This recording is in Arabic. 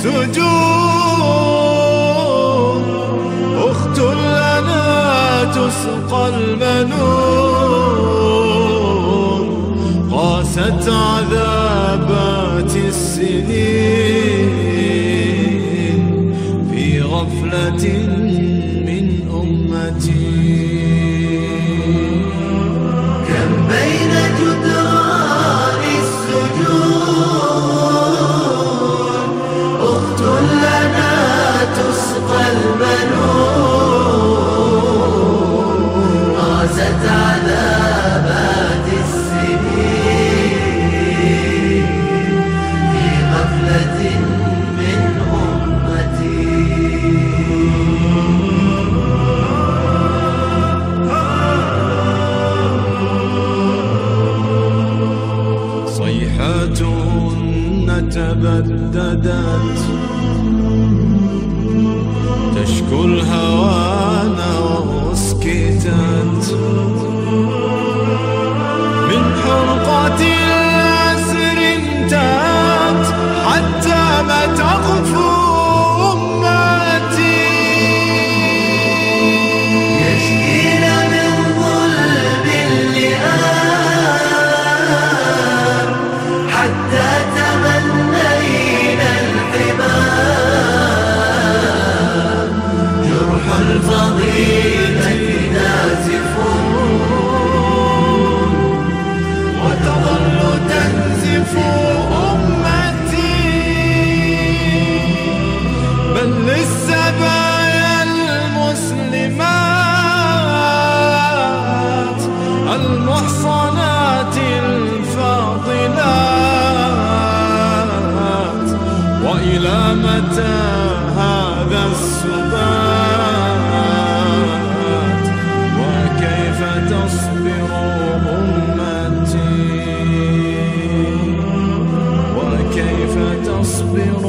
السجون، أخت لنا تسقى المنون، قاست عذابات السنين في غفلة من أمتي. كم بين جدران السجون، أخت لنا تسقى المنون، قاست عذابات السنين في غفلة من أمتي. صيحاتهن تبددت تشكو الهوان وأسكتت، من حرقة الأسر انتهت حتى ما تغفو أمتي. يشكين من ظلم اللئام حتى تمنينا الحمام، جرح الفضيلة نازف وتظل تنزف أمتي، بل للسبايا المسلمات المحصنات الفاضلات، وإلى متى هذا السبات؟ وكيف تصبر أمتي؟ وكيف تصبر